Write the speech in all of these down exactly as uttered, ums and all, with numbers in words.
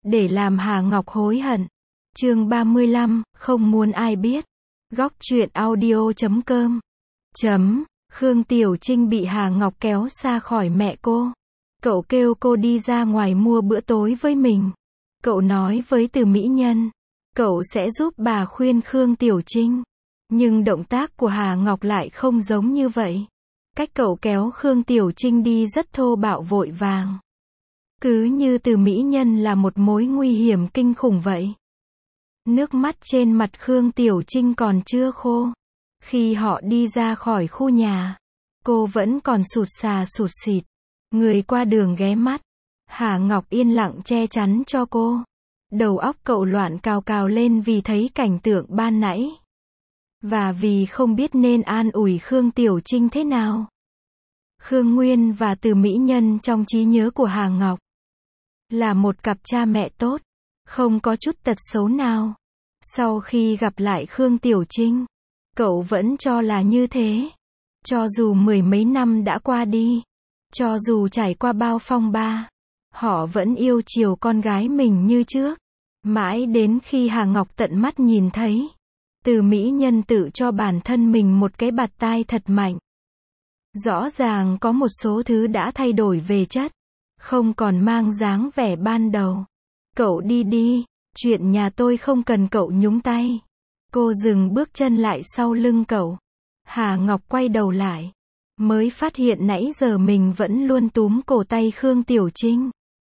để làm Hà Ngọc hối hận. Chương ba mươi lăm, không muốn ai biết. Góc truyện audio chấm com. Chấm, Khương Tiểu Trinh bị Hà Ngọc kéo xa khỏi mẹ cô. Cậu kêu cô đi ra ngoài mua bữa tối với mình. Cậu nói với Từ Mỹ Nhân, cậu sẽ giúp bà khuyên Khương Tiểu Trinh. Nhưng động tác của Hà Ngọc lại không giống như vậy. Cách cậu kéo Khương Tiểu Trinh đi rất thô bạo vội vàng. Cứ như Từ Mỹ Nhân là một mối nguy hiểm kinh khủng vậy. Nước mắt trên mặt Khương Tiểu Trinh còn chưa khô. Khi họ đi ra khỏi khu nhà, cô vẫn còn sụt sà sụt sịt. Người qua đường ghé mắt. Hà Ngọc yên lặng che chắn cho cô. Đầu óc cậu loạn cào cào lên vì thấy cảnh tượng ban nãy. Và vì không biết nên an ủi Khương Tiểu Trinh thế nào. Khương Nguyên và Từ Mỹ Nhân trong trí nhớ của Hà Ngọc là một cặp cha mẹ tốt, không có chút tật xấu nào. Sau khi gặp lại Khương Tiểu Trinh, cậu vẫn cho là như thế. Cho dù mười mấy năm đã qua đi, cho dù trải qua bao phong ba, họ vẫn yêu chiều con gái mình như trước. Mãi đến khi Hà Ngọc tận mắt nhìn thấy Từ Mỹ Nhân tự cho bản thân mình một cái bạt tai thật mạnh. Rõ ràng có một số thứ đã thay đổi về chất, không còn mang dáng vẻ ban đầu. Cậu đi đi, chuyện nhà tôi không cần cậu nhúng tay. Cô dừng bước chân lại sau lưng cậu. Hà Ngọc quay đầu lại, mới phát hiện nãy giờ mình vẫn luôn túm cổ tay Khương Tiểu Trinh.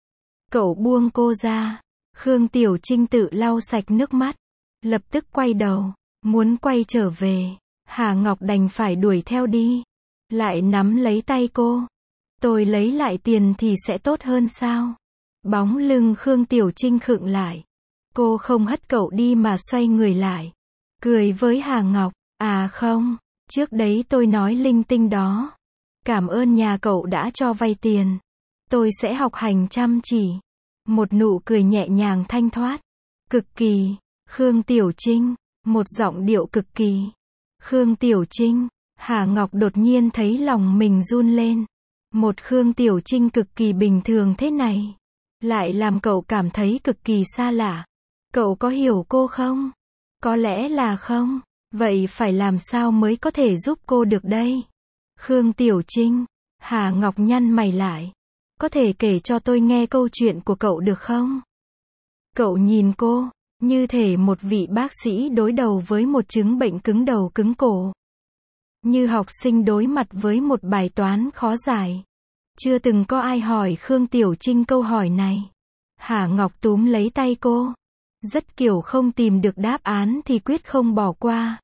Cậu buông cô ra. Khương Tiểu Trinh tự lau sạch nước mắt, lập tức quay đầu, muốn quay trở về. Hà Ngọc đành phải đuổi theo đi, lại nắm lấy tay cô. Tôi lấy lại tiền thì sẽ tốt hơn sao? Bóng lưng Khương Tiểu Trinh khựng lại. Cô không hất cậu đi mà xoay người lại, cười với Hà Ngọc. À không, trước đấy tôi nói linh tinh đó. Cảm ơn nhà cậu đã cho vay tiền. Tôi sẽ học hành chăm chỉ. Một nụ cười nhẹ nhàng thanh thoát. Cực kỳ. Khương Tiểu Trinh. Một giọng điệu cực kỳ. Khương Tiểu Trinh. Hà Ngọc đột nhiên thấy lòng mình run lên. Một Khương Tiểu Trinh cực kỳ bình thường thế này, lại làm cậu cảm thấy cực kỳ xa lạ. Cậu có hiểu cô không? Có lẽ là không. Vậy phải làm sao mới có thể giúp cô được đây? Khương Tiểu Trinh. Hà Ngọc nhăn mày lại. Có thể kể cho tôi nghe câu chuyện của cậu được không? Cậu nhìn cô, như thể một vị bác sĩ đối đầu với một chứng bệnh cứng đầu cứng cổ. Như học sinh đối mặt với một bài toán khó giải. Chưa từng có ai hỏi Khương Tiểu Trinh câu hỏi này. Hà Ngọc túm lấy tay cô. Rất kiểu không tìm được đáp án thì quyết không bỏ qua.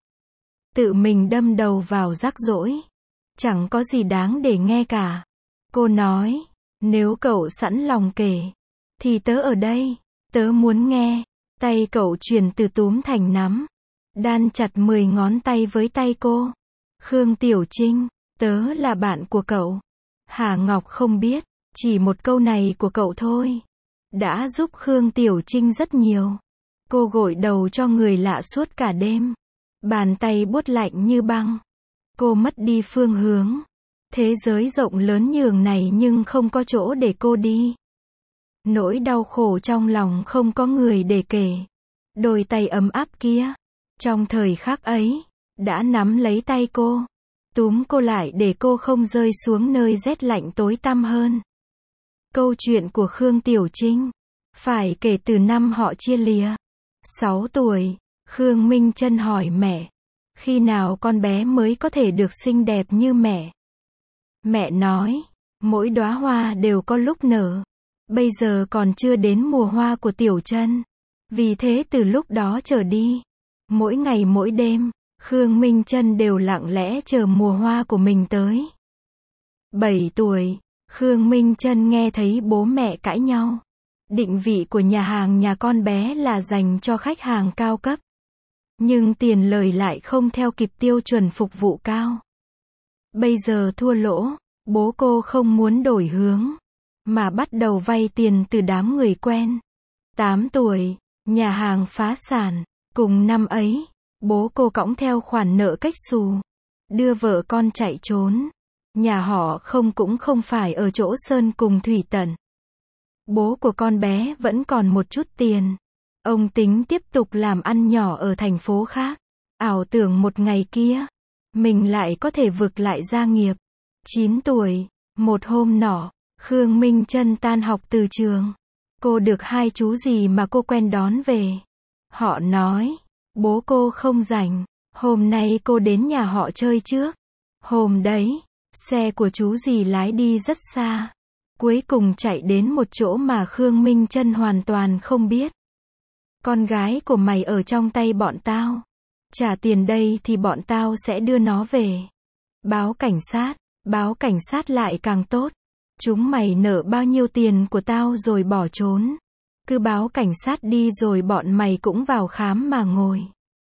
Tự mình đâm đầu vào rắc rối. Chẳng có gì đáng để nghe cả. Cô nói, nếu cậu sẵn lòng kể, thì tớ ở đây, tớ muốn nghe. Tay cậu chuyển từ túm thành nắm, đan chặt mười ngón tay với tay cô. Khương Tiểu Trinh, tớ là bạn của cậu. Hà Ngọc không biết, chỉ một câu này của cậu thôi đã giúp Khương Tiểu Trinh rất nhiều. Cô gội đầu cho người lạ suốt cả đêm. Bàn tay buốt lạnh như băng. Cô mất đi phương hướng. Thế giới rộng lớn nhường này nhưng không có chỗ để cô đi. Nỗi đau khổ trong lòng không có người để kể. Đôi tay ấm áp kia, trong thời khắc ấy, đã nắm lấy tay cô, túm cô lại để cô không rơi xuống nơi rét lạnh tối tăm hơn. Câu chuyện của Khương Tiểu Trinh phải kể từ năm họ chia lìa. sáu tuổi, Khương Minh Trân hỏi mẹ, khi nào con bé mới có thể được xinh đẹp như mẹ? Mẹ nói, mỗi đóa hoa đều có lúc nở. Bây giờ còn chưa đến mùa hoa của Tiểu Trân. Vì thế từ lúc đó trở đi, mỗi ngày mỗi đêm, Khương Minh Trân đều lặng lẽ chờ mùa hoa của mình tới. bảy tuổi, Khương Minh Trân nghe thấy bố mẹ cãi nhau. Định vị của nhà hàng nhà con bé là dành cho khách hàng cao cấp. Nhưng tiền lời lại không theo kịp tiêu chuẩn phục vụ cao. Bây giờ thua lỗ, bố cô không muốn đổi hướng, mà bắt đầu vay tiền từ đám người quen. tám tuổi, nhà hàng phá sản. Cùng năm ấy, bố cô cõng theo khoản nợ cách xù, đưa vợ con chạy trốn. Nhà họ không cũng không phải ở chỗ sơn cùng thủy tận. Bố của con bé vẫn còn một chút tiền. Ông tính tiếp tục làm ăn nhỏ ở thành phố khác. Ảo tưởng một ngày kia, mình lại có thể vực lại gia nghiệp. chín tuổi, một hôm nọ, Khương Minh Trân tan học từ trường. Cô được hai chú gì mà cô quen đón về. Họ nói, bố cô không rảnh, hôm nay cô đến nhà họ chơi trước. Hôm đấy, xe của chú gì lái đi rất xa. Cuối cùng chạy đến một chỗ mà Khương Minh Trân hoàn toàn không biết. Con gái của mày ở trong tay bọn tao. Trả tiền đây thì bọn tao sẽ đưa nó về. Báo cảnh sát, báo cảnh sát lại càng tốt. Chúng mày nợ bao nhiêu tiền của tao rồi bỏ trốn. Cứ báo cảnh sát đi rồi bọn mày cũng vào khám mà ngồi.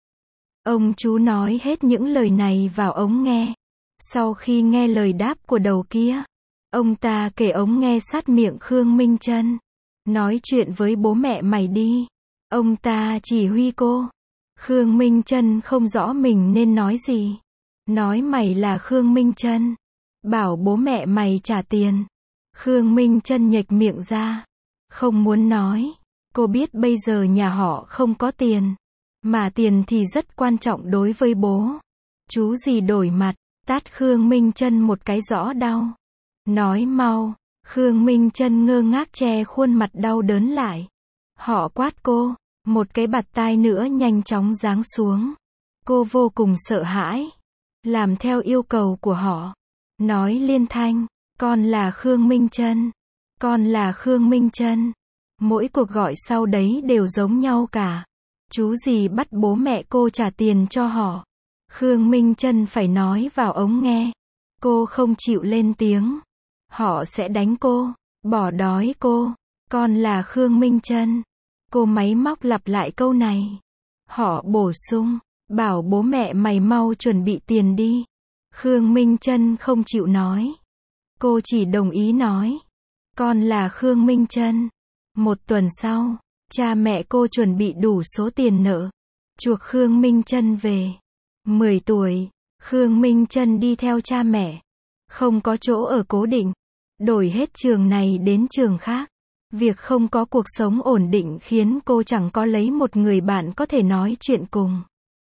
Ông chú nói hết những lời này vào ống nghe. Sau khi nghe lời đáp của đầu kia, ông ta kể ống nghe sát miệng Khương Minh Trân. Nói chuyện với bố mẹ mày đi. Ông ta chỉ huy cô. Khương Minh Trân không rõ mình nên nói gì. Nói mày là Khương Minh Trân. Bảo bố mẹ mày trả tiền. Khương Minh Trân nhếch miệng ra. Không muốn nói. Cô biết bây giờ nhà họ không có tiền. Mà tiền thì rất quan trọng đối với bố. Chú gì đổi mặt, tát Khương Minh Trân một cái rõ đau. Nói mau. Khương Minh Trân ngơ ngác che khuôn mặt đau đớn lại. Họ quát cô. Một cái bạt tai nữa nhanh chóng giáng xuống. Cô vô cùng sợ hãi. Làm theo yêu cầu của họ. Nói liên thanh. Con là Khương Minh Trân. Con là Khương Minh Trân. Mỗi cuộc gọi sau đấy đều giống nhau cả. Chú gì bắt bố mẹ cô trả tiền cho họ. Khương Minh Trân phải nói vào ống nghe. Cô không chịu lên tiếng. Họ sẽ đánh cô. Bỏ đói cô. Con là Khương Minh Trân. Cô máy móc lặp lại câu này. Họ bổ sung. Bảo bố mẹ mày mau chuẩn bị tiền đi. Khương Minh Trân không chịu nói. Cô chỉ đồng ý nói. Con là Khương Minh Trân. Một tuần sau, cha mẹ cô chuẩn bị đủ số tiền nợ. Chuộc Khương Minh Trân về. mười tuổi, Khương Minh Trân đi theo cha mẹ. Không có chỗ ở cố định. Đổi hết trường này đến trường khác. Việc không có cuộc sống ổn định khiến cô chẳng có lấy một người bạn có thể nói chuyện cùng.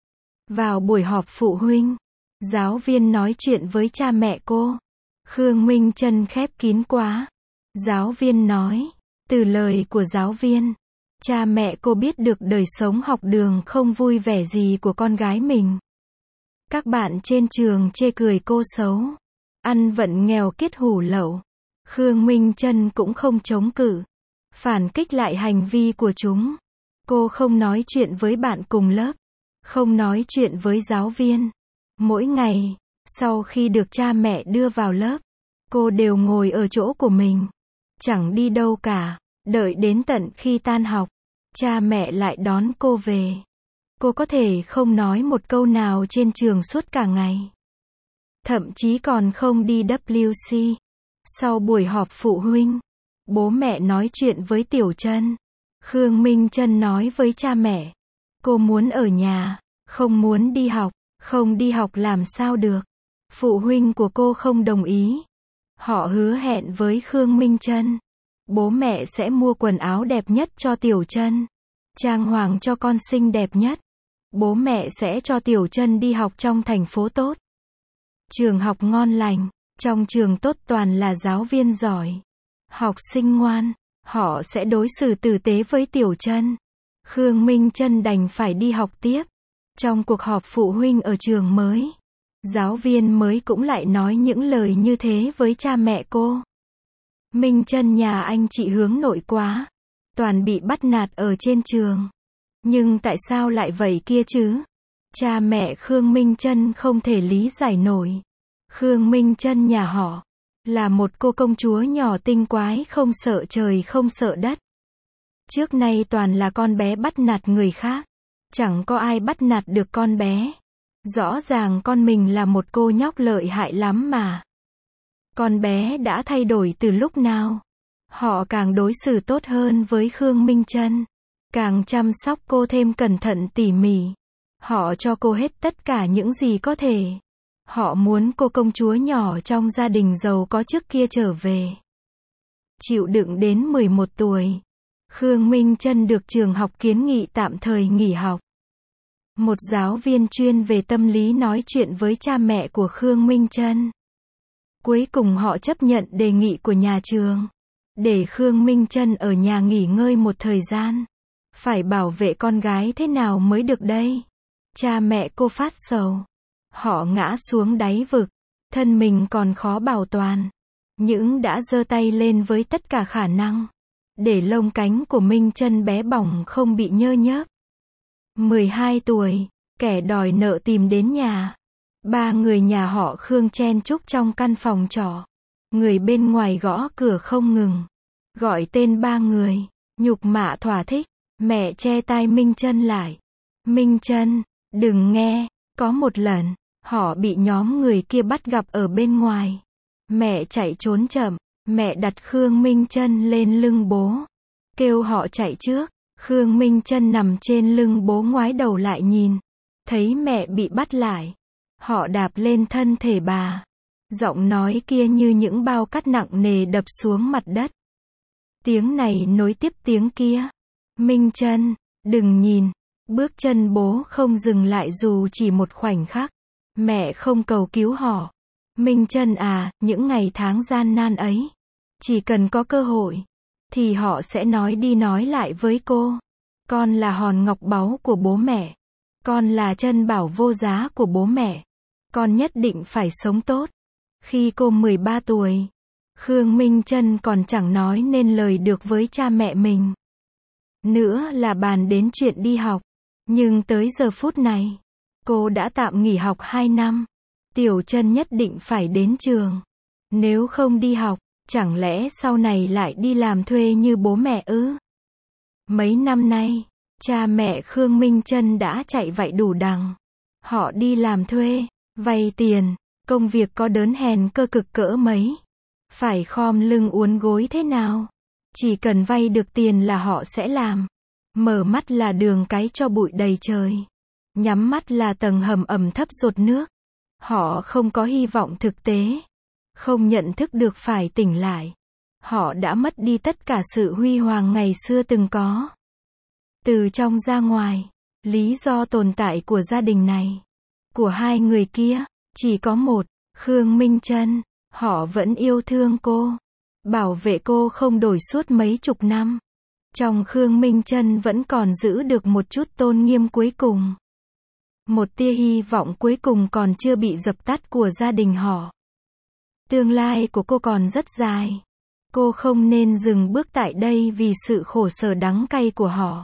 Vào buổi họp phụ huynh, giáo viên nói chuyện với cha mẹ cô. Khương Minh Trân khép kín quá. Giáo viên nói. Từ lời của giáo viên, cha mẹ cô biết được đời sống học đường không vui vẻ gì của con gái mình. Các bạn trên trường chê cười cô xấu. Ăn vận nghèo kết hủ lậu. Khương Minh Trân cũng không chống cự. Phản kích lại hành vi của chúng. Cô không nói chuyện với bạn cùng lớp. Không nói chuyện với giáo viên. Mỗi ngày, sau khi được cha mẹ đưa vào lớp, cô đều ngồi ở chỗ của mình. Chẳng đi đâu cả. Đợi đến tận khi tan học, cha mẹ lại đón cô về. Cô có thể không nói một câu nào trên trường suốt cả ngày. Thậm chí còn không đi W C. Sau buổi họp phụ huynh, bố mẹ nói chuyện với Tiểu Trân. Khương Minh Trân nói với cha mẹ. Cô muốn ở nhà, không muốn đi học. Không đi học làm sao được. Phụ huynh của cô không đồng ý. Họ hứa hẹn với Khương Minh Trân. Bố mẹ sẽ mua quần áo đẹp nhất cho Tiểu Trân. Trang hoàng cho con xinh đẹp nhất. Bố mẹ sẽ cho Tiểu Trân đi học trong thành phố tốt. Trường học ngon lành. Trong trường tốt toàn là giáo viên giỏi. Học sinh ngoan. Họ sẽ đối xử tử tế với Tiểu Trân. Khương Minh Trân đành phải đi học tiếp. Trong cuộc họp phụ huynh ở trường mới, giáo viên mới cũng lại nói những lời như thế với cha mẹ cô. Minh Trân nhà anh chị hướng nội quá. Toàn bị bắt nạt ở trên trường. Nhưng tại sao lại vậy kia chứ? Cha mẹ Khương Minh Trân không thể lý giải nổi. Khương Minh Trân nhà họ là một cô công chúa nhỏ tinh quái không sợ trời không sợ đất. Trước nay toàn là con bé bắt nạt người khác. Chẳng có ai bắt nạt được con bé. Rõ ràng con mình là một cô nhóc lợi hại lắm mà. Con bé đã thay đổi từ lúc nào? Họ càng đối xử tốt hơn với Khương Minh Trân. Càng chăm sóc cô thêm cẩn thận tỉ mỉ. Họ cho cô hết tất cả những gì có thể. Họ muốn cô công chúa nhỏ trong gia đình giàu có trước kia trở về. chịu đựng đến mười một tuổi. Khương Minh Chân được trường học kiến nghị tạm thời nghỉ học. Một giáo viên chuyên về tâm lý nói chuyện với cha mẹ của Khương Minh Chân. Cuối cùng họ chấp nhận đề nghị của nhà trường, để Khương Minh Chân ở nhà nghỉ ngơi một thời gian. Phải bảo vệ con gái thế nào mới được đây? Cha mẹ cô phát sầu. Họ ngã xuống đáy vực, thân mình còn khó bảo toàn. Những đã giơ tay lên với tất cả khả năng, để lông cánh của Minh Chân bé bỏng không bị nhơ nhớp. mười hai tuổi, kẻ đòi nợ tìm đến nhà. Ba người nhà họ Khương chen chúc trong căn phòng trọ. Người bên ngoài gõ cửa không ngừng. Gọi tên ba người, nhục mạ thỏa thích. Mẹ che tai Minh Chân lại. Minh Chân, đừng nghe, có một lần, họ bị nhóm người kia bắt gặp ở bên ngoài. Mẹ chạy trốn chậm, mẹ đặt Khương Minh Chân lên lưng bố. Kêu họ chạy trước, Khương Minh Chân nằm trên lưng bố ngoái đầu lại nhìn. Thấy mẹ bị bắt lại. Họ đạp lên thân thể bà. Giọng nói kia như những bao cát nặng nề đập xuống mặt đất. Tiếng này nối tiếp tiếng kia. Minh Chân, đừng nhìn. Bước chân bố không dừng lại dù chỉ một khoảnh khắc. Mẹ không cầu cứu họ. Minh Chân à, những ngày tháng gian nan ấy, chỉ cần có cơ hội, thì họ sẽ nói đi nói lại với cô. Con là hòn ngọc báu của bố mẹ. Con là chân bảo vô giá của bố mẹ. Con nhất định phải sống tốt. Khi cô mười ba tuổi, Khương Minh Chân còn chẳng nói nên lời được với cha mẹ mình. Nữa là bàn đến chuyện đi học. Nhưng tới giờ phút này, cô đã tạm nghỉ học hai năm. Tiểu Chân nhất định phải đến trường. Nếu không đi học, chẳng lẽ sau này lại đi làm thuê như bố mẹ ư? Mấy năm nay, cha mẹ Khương Minh Chân đã chạy vạy đủ đằng. Họ đi làm thuê, vay tiền, công việc có đớn hèn cơ cực cỡ mấy. Phải khom lưng uốn gối thế nào? Chỉ cần vay được tiền là họ sẽ làm. Mở mắt là đường cái cho bụi đầy trời. Nhắm mắt là tầng hầm ẩm thấp dột nước. Họ không có hy vọng thực tế. Không nhận thức được phải tỉnh lại. Họ đã mất đi tất cả sự huy hoàng ngày xưa từng có. Từ trong ra ngoài, lý do tồn tại của gia đình này, của hai người kia, chỉ có một, Khương Minh Chân. Họ vẫn yêu thương cô, bảo vệ cô không đổi suốt mấy chục năm. Trong Khương Minh Chân vẫn còn giữ được một chút tôn nghiêm cuối cùng. Một tia hy vọng cuối cùng còn chưa bị dập tắt của gia đình họ. Tương lai của cô còn rất dài. Cô không nên dừng bước tại đây vì sự khổ sở đắng cay của họ.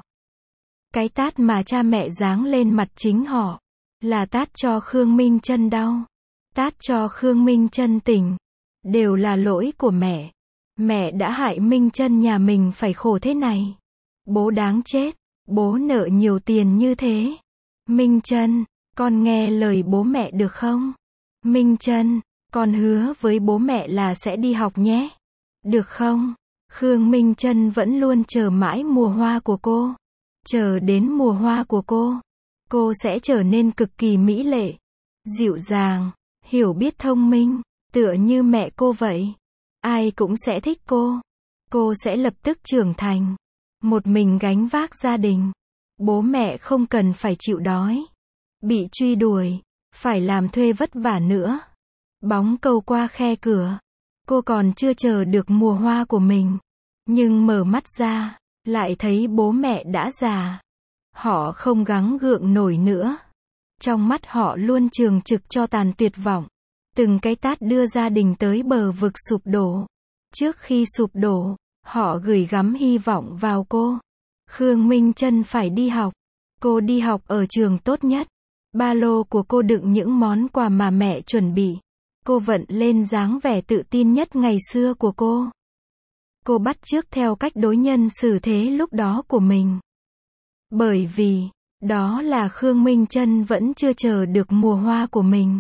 Cái tát mà cha mẹ giáng lên mặt chính họ, là tát cho Khương Minh Chân đau. Tát cho Khương Minh Chân tỉnh. Đều là lỗi của mẹ. Mẹ đã hại Minh Chân nhà mình phải khổ thế này. Bố đáng chết. Bố nợ nhiều tiền như thế. Minh Chân, con nghe lời bố mẹ được không? Minh Chân, con hứa với bố mẹ là sẽ đi học nhé. Được không? Khương Minh Chân vẫn luôn chờ mãi mùa hoa của cô. Chờ đến mùa hoa của cô, cô sẽ trở nên cực kỳ mỹ lệ, dịu dàng, hiểu biết thông minh, tựa như mẹ cô vậy. Ai cũng sẽ thích cô. Cô sẽ lập tức trưởng thành, một mình gánh vác gia đình. Bố mẹ không cần phải chịu đói, bị truy đuổi, phải làm thuê vất vả nữa. Bóng câu qua khe cửa. Cô còn chưa chờ được mùa hoa của mình. Nhưng mở mắt ra, lại thấy bố mẹ đã già. Họ không gắng gượng nổi nữa. Trong mắt họ luôn trường trực cho tàn tuyệt vọng. Từng cái tát đưa gia đình tới bờ vực sụp đổ. Trước khi sụp đổ, họ gửi gắm hy vọng vào cô. Khương Minh Chân phải đi học. Cô đi học ở trường tốt nhất. Ba lô của cô đựng những món quà mà mẹ chuẩn bị. Cô vận lên dáng vẻ tự tin nhất ngày xưa của cô. Cô bắt chước theo cách đối nhân xử thế lúc đó của mình. Bởi vì, đó là Khương Minh Chân vẫn chưa chờ được mùa hoa của mình.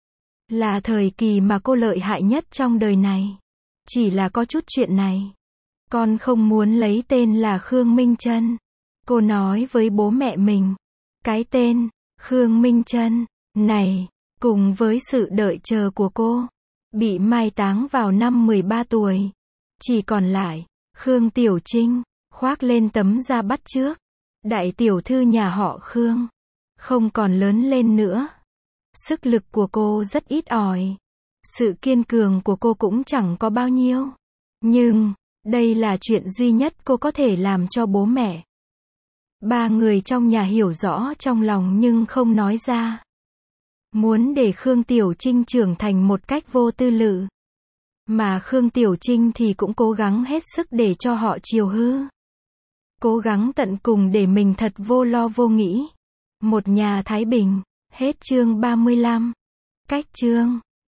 Là thời kỳ mà cô lợi hại nhất trong đời này. Chỉ là có chút chuyện này. Con không muốn lấy tên là Khương Minh Chân. Cô nói với bố mẹ mình. Cái tên, Khương Minh Chân, này, cùng với sự đợi chờ của cô, bị mai táng vào năm mười ba tuổi. Chỉ còn lại, Khương Tiểu Trinh, khoác lên tấm da bắt chước. Đại tiểu thư nhà họ Khương. Không còn lớn lên nữa. Sức lực của cô rất ít ỏi. Sự kiên cường của cô cũng chẳng có bao nhiêu. Nhưng, đây là chuyện duy nhất cô có thể làm cho bố mẹ. Ba người trong nhà hiểu rõ trong lòng nhưng không nói ra. Muốn để Khương Tiểu Trinh trưởng thành một cách vô tư lự. Mà Khương Tiểu Trinh thì cũng cố gắng hết sức để cho họ chiều hư. Cố gắng tận cùng để mình thật vô lo vô nghĩ. Một nhà thái bình. Hết chương ba mươi lăm. Cách chương